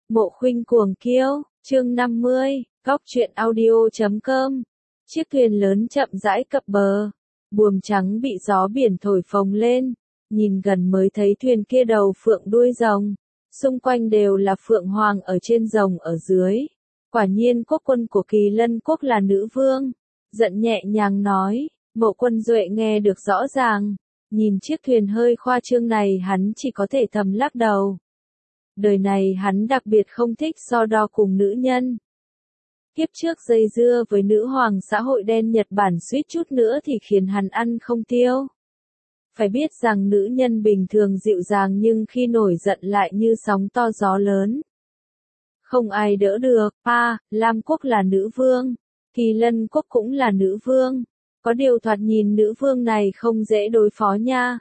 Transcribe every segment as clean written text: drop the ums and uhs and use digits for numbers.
Mộ Khuynh cuồng kiêu, chương 50, Góc truyện audio.com. Chiếc thuyền lớn chậm rãi cập bờ, buồm trắng bị gió biển thổi phồng lên, nhìn gần mới thấy thuyền kia đầu phượng đuôi rồng, xung quanh đều là phượng hoàng ở trên rồng ở dưới. Quả nhiên quốc quân của Kỳ Lân quốc là nữ vương. Giận nhẹ nhàng nói, Mộ Quân Duệ nghe được rõ ràng, nhìn chiếc thuyền hơi khoa trương này hắn chỉ có thể thầm lắc đầu. Đời này hắn đặc biệt không thích so đo cùng nữ nhân. Kiếp trước dây dưa với nữ hoàng xã hội đen Nhật Bản suýt chút nữa thì khiến hắn ăn không tiêu. Phải biết rằng nữ nhân bình thường dịu dàng nhưng khi nổi giận lại như sóng to gió lớn. Không ai đỡ được, Lam quốc là nữ vương, Kỳ Lân quốc cũng là nữ vương. Có điều thoạt nhìn nữ vương này không dễ đối phó nha.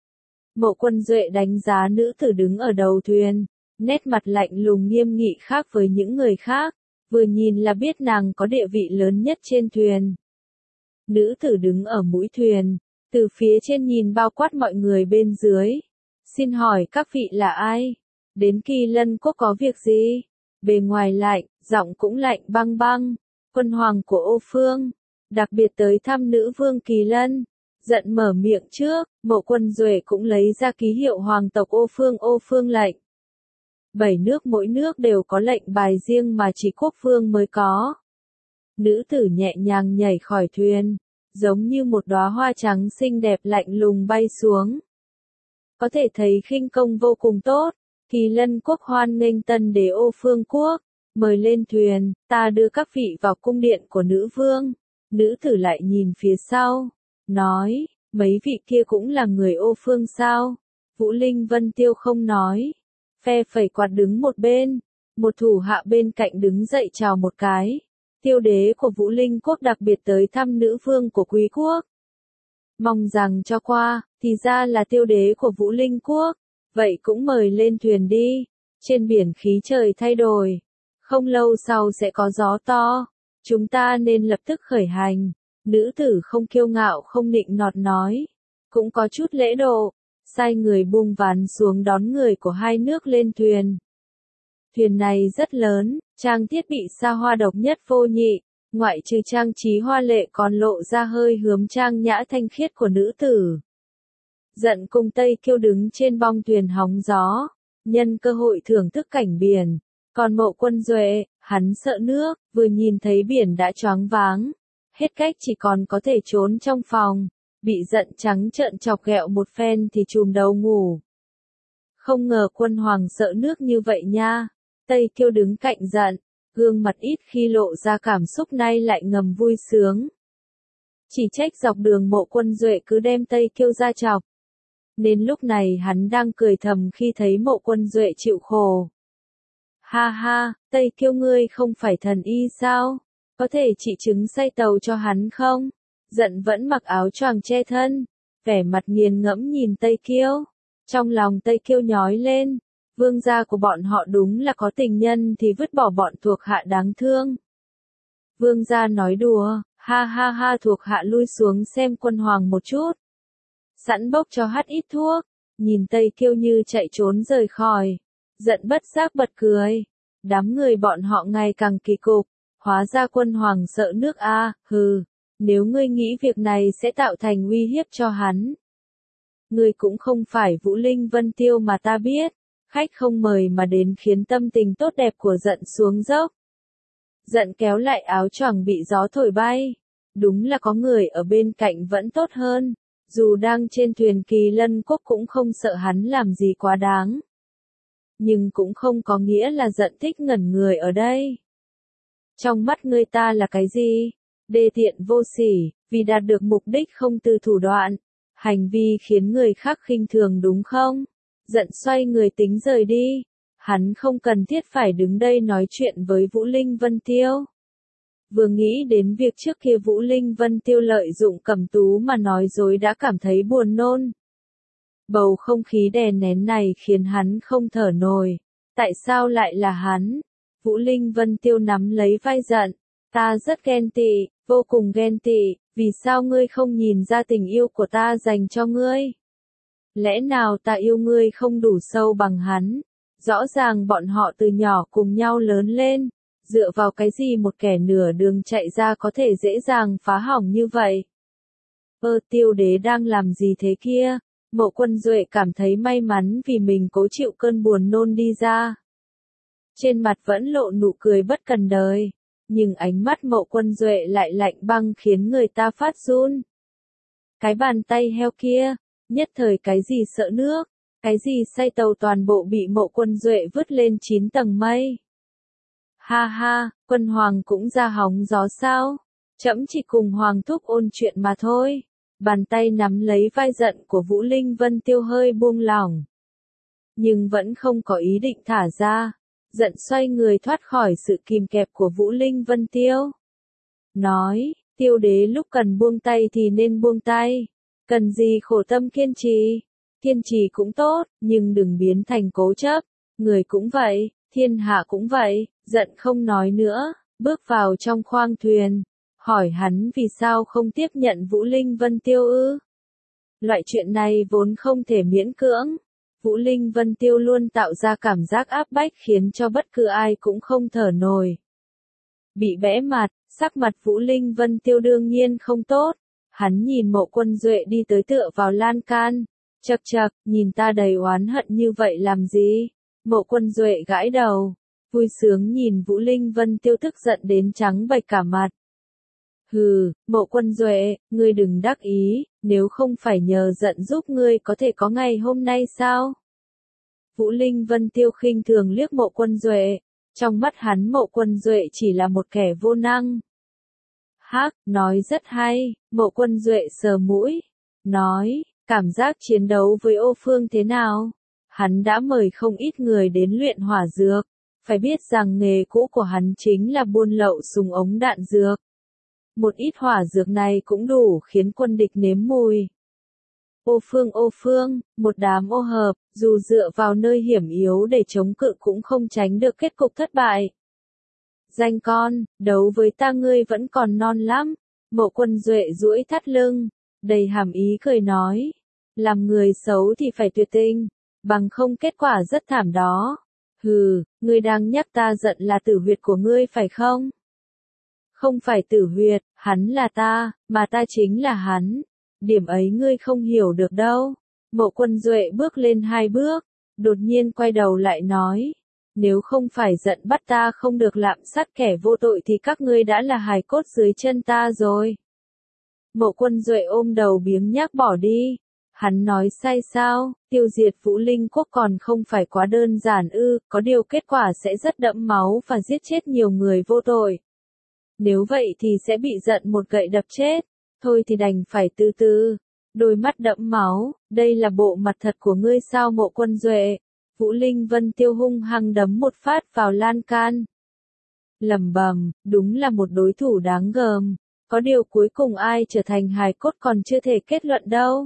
Mộ Quân Duệ đánh giá nữ tử đứng ở đầu thuyền, nét mặt lạnh lùng nghiêm nghị khác với những người khác, vừa nhìn là biết nàng có địa vị lớn nhất trên thuyền. Nữ tử đứng ở mũi thuyền, từ phía trên nhìn bao quát mọi người bên dưới. Xin hỏi các vị là ai? Đến Kỳ Lân quốc có việc gì? Bề ngoài lạnh, giọng cũng lạnh băng băng. Quân hoàng của Ô Phương, đặc biệt tới thăm nữ vương Kỳ Lân. Giận mở miệng trước, Mộ Quân Duệ cũng lấy ra ký hiệu hoàng tộc Ô Phương lệnh. 7 nước mỗi nước đều có lệnh bài riêng mà chỉ quốc vương mới có. Nữ tử nhẹ nhàng nhảy khỏi thuyền, giống như một đóa hoa trắng xinh đẹp lạnh lùng bay xuống. Có thể thấy khinh công vô cùng tốt. Kỳ Lân quốc hoan nghênh tân đế Ô Phương quốc, mời lên thuyền, ta đưa các vị vào cung điện của nữ vương. Nữ tử lại nhìn phía sau, nói, mấy vị kia cũng là người Ô Phương sao? Vũ Linh Vân Tiêu không nói, phe phẩy quạt đứng một bên, một thủ hạ bên cạnh đứng dậy chào một cái. Tiêu đế của Vũ Linh quốc đặc biệt tới thăm nữ vương của Quý quốc. Mong rằng cho qua, thì ra là tiêu đế của Vũ Linh quốc, vậy cũng mời lên thuyền đi. Trên biển khí trời thay đổi, không lâu sau sẽ có gió to, chúng ta nên lập tức khởi hành. Nữ tử không kiêu ngạo không nịnh nọt nói, cũng có chút lễ độ, sai người buông ván xuống đón người của hai nước lên thuyền. Thuyền này rất lớn, trang thiết bị xa hoa độc nhất vô nhị, ngoại trừ trang trí hoa lệ còn lộ ra hơi hướng trang nhã thanh khiết của nữ tử. Giận cùng Tây Kiêu đứng trên bong thuyền hóng gió, nhân cơ hội thưởng thức cảnh biển. Còn Mộ Quân Duệ, hắn sợ nước, vừa nhìn thấy biển đã choáng váng. Hết cách chỉ còn có thể trốn trong phòng, bị giận trắng trợn chọc ghẹo một phen thì chùm đầu ngủ. Không ngờ quân hoàng sợ nước như vậy nha. Tây Kiêu đứng cạnh giận, gương mặt ít khi lộ ra cảm xúc nay lại ngầm vui sướng. Chỉ trách dọc đường Mộ Quân Duệ cứ đem Tây Kiêu ra chọc. Nên lúc này hắn đang cười thầm khi thấy Mộ Quân Duệ chịu khổ. Ha ha, Tây Kiêu ngươi không phải thần y sao? Có thể trị chứng say tàu cho hắn không? Giận vẫn mặc áo choàng che thân, vẻ mặt nghiền ngẫm nhìn Tây Kiêu. Trong lòng Tây Kiêu nhói lên, vương gia của bọn họ đúng là có tình nhân thì vứt bỏ bọn thuộc hạ đáng thương. Vương gia nói đùa, ha ha ha, thuộc hạ lui xuống xem quân hoàng một chút. Sẵn bốc cho hắt ít thuốc, nhìn Tây Kiêu như chạy trốn rời khỏi. Giận bất giác bật cười. Đám người bọn họ ngày càng kỳ cục, hóa ra quân hoàng sợ nước hừ, nếu ngươi nghĩ việc này sẽ tạo thành uy hiếp cho hắn. Ngươi cũng không phải Vũ Linh Vân Tiêu mà ta biết, khách không mời mà đến khiến tâm tình tốt đẹp của giận xuống dốc. Giận kéo lại áo choàng bị gió thổi bay, đúng là có người ở bên cạnh vẫn tốt hơn, dù đang trên thuyền Kỳ Lân quốc cũng không sợ hắn làm gì quá đáng. Nhưng cũng không có nghĩa là giận thích ngẩn người ở đây. Trong mắt ngươi ta là cái gì? Đê tiện vô sỉ, vì đạt được mục đích không từ thủ đoạn. Hành vi khiến người khác khinh thường đúng không? Giận xoay người tính rời đi. Hắn không cần thiết phải đứng đây nói chuyện với Vũ Linh Vân Tiêu. Vừa nghĩ đến việc trước kia Vũ Linh Vân Tiêu lợi dụng Cẩm Tú mà nói dối đã cảm thấy buồn nôn. Bầu không khí đè nén này khiến hắn không thở nổi. Tại sao lại là hắn? Vũ Linh Vân Tiêu nắm lấy vai giận. Ta rất ghen tị, vô cùng ghen tị, vì sao ngươi không nhìn ra tình yêu của ta dành cho ngươi? Lẽ nào ta yêu ngươi không đủ sâu bằng hắn? Rõ ràng bọn họ từ nhỏ cùng nhau lớn lên, dựa vào cái gì một kẻ nửa đường chạy ra có thể dễ dàng phá hỏng như vậy? Tiêu đế đang làm gì thế kia? Mộ Quân Duệ cảm thấy may mắn vì mình cố chịu cơn buồn nôn đi ra. Trên mặt vẫn lộ nụ cười bất cần đời, nhưng ánh mắt Mộ Quân Duệ lại lạnh băng khiến người ta phát run. Cái bàn tay heo kia, nhất thời cái gì sợ nước, cái gì say tàu toàn bộ bị Mộ Quân Duệ vứt lên 9 tầng mây. Ha ha, Quân Hoàng cũng ra hóng gió sao? Trẫm chỉ cùng Hoàng thúc ôn chuyện mà thôi. Bàn tay nắm lấy vai giận của Vũ Linh Vân Tiêu hơi buông lỏng. Nhưng vẫn không có ý định thả ra. Giận xoay người thoát khỏi sự kìm kẹp của Vũ Linh Vân Tiêu. Nói, Tiêu đế lúc cần buông tay thì nên buông tay. Cần gì khổ tâm kiên trì. Kiên trì cũng tốt, nhưng đừng biến thành cố chấp. Người cũng vậy, thiên hạ cũng vậy. Giận không nói nữa, bước vào trong khoang thuyền. Hỏi hắn vì sao không tiếp nhận Vũ Linh Vân Tiêu ư? Loại chuyện này vốn không thể miễn cưỡng. Vũ Linh Vân Tiêu luôn tạo ra cảm giác áp bách khiến cho bất cứ ai cũng không thở nổi. Bị bẽ mặt, sắc mặt Vũ Linh Vân Tiêu đương nhiên không tốt. Hắn nhìn Mộ Quân Duệ đi tới tựa vào lan can. Chậc chậc, nhìn ta đầy oán hận như vậy làm gì? Mộ Quân Duệ gãi đầu. Vui sướng nhìn Vũ Linh Vân Tiêu tức giận đến trắng bệch cả mặt. Hừ, Mộ Quân Duệ, ngươi đừng đắc ý, nếu không phải nhờ giận giúp ngươi có thể có ngày hôm nay sao? Vũ Linh Vân Tiêu khinh thường liếc Mộ Quân Duệ, trong mắt hắn Mộ Quân Duệ chỉ là một kẻ vô năng. Hắc, nói rất hay, Mộ Quân Duệ sờ mũi, nói, cảm giác chiến đấu với Ô Phương thế nào? Hắn đã mời không ít người đến luyện hỏa dược, phải biết rằng nghề cũ của hắn chính là buôn lậu súng ống đạn dược. Một ít hỏa dược này cũng đủ khiến quân địch nếm mùi. Ô Phương, một đám ô hợp, dù dựa vào nơi hiểm yếu để chống cự cũng không tránh được kết cục thất bại. Danh con, đấu với ta ngươi vẫn còn non lắm. Mộ Quân Duệ duỗi thắt lưng, đầy hàm ý cười nói. Làm người xấu thì phải tuyệt tình, bằng không kết quả rất thảm đó. Hừ, ngươi đang nhắc ta giận là tử huyệt của ngươi phải không? Không phải tử huyệt, hắn là ta, mà ta chính là hắn. Điểm ấy ngươi không hiểu được đâu. Mộ Quân Duệ bước lên 2 bước, đột nhiên quay đầu lại nói. Nếu không phải giận bắt ta không được lạm sát kẻ vô tội thì các ngươi đã là hài cốt dưới chân ta rồi. Mộ Quân Duệ ôm đầu biếng nhác bỏ đi. Hắn nói sai sao, tiêu diệt Vũ Linh Quốc còn không phải quá đơn giản ư, có điều kết quả sẽ rất đẫm máu và giết chết nhiều người vô tội. Nếu vậy thì sẽ bị giận một gậy đập chết, thôi thì đành phải từ từ. Đôi mắt đẫm máu, đây là bộ mặt thật của ngươi sao Mộ Quân Duệ? Vũ Linh Vân Tiêu hung hăng đấm một phát vào lan can. Lẩm bẩm, đúng là một đối thủ đáng gờm, có điều cuối cùng ai trở thành hài cốt còn chưa thể kết luận đâu.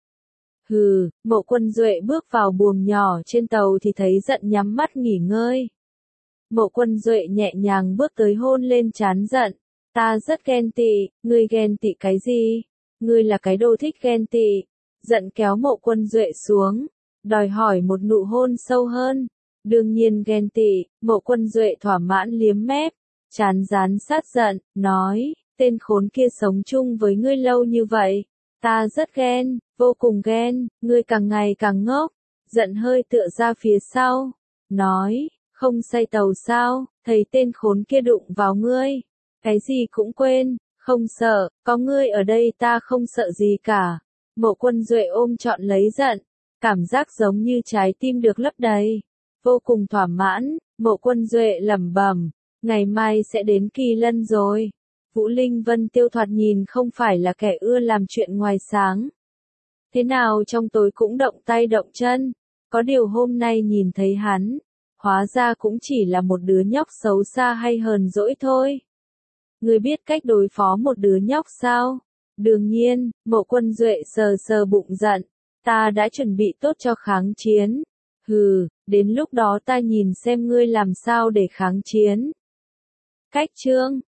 Hừ, Mộ Quân Duệ bước vào buồng nhỏ trên tàu thì thấy giận nhắm mắt nghỉ ngơi. Mộ Quân Duệ nhẹ nhàng bước tới hôn lên trán giận. Ta rất ghen tị, ngươi ghen tị cái gì? Ngươi là cái đồ thích ghen tị. Giận kéo Mộ Quân Duệ xuống, đòi hỏi một nụ hôn sâu hơn. Đương nhiên ghen tị, Mộ Quân Duệ thỏa mãn liếm mép, chán dán sát giận, nói, tên khốn kia sống chung với ngươi lâu như vậy. Ta rất ghen, vô cùng ghen, ngươi càng ngày càng ngốc. Giận hơi tựa ra phía sau, nói, không say tàu sao, thấy tên khốn kia đụng vào ngươi. Cái gì cũng quên, không sợ, có ngươi ở đây ta không sợ gì cả. Mộ Quân Duệ ôm trọn lấy giận, cảm giác giống như trái tim được lấp đầy. Vô cùng thỏa mãn, Mộ Quân Duệ lẩm bẩm, ngày mai sẽ đến Kỳ Lân rồi. Vũ Linh Vân Tiêu thoạt nhìn không phải là kẻ ưa làm chuyện ngoài sáng. Thế nào trong tối cũng động tay động chân, có điều hôm nay nhìn thấy hắn, hóa ra cũng chỉ là một đứa nhóc xấu xa hay hờn dỗi thôi. Ngươi biết cách đối phó một đứa nhóc sao? Đương nhiên, Mộ Quân Duệ sờ sờ bụng giận, ta đã chuẩn bị tốt cho kháng chiến. Hừ, đến lúc đó ta nhìn xem ngươi làm sao để kháng chiến. Cách chương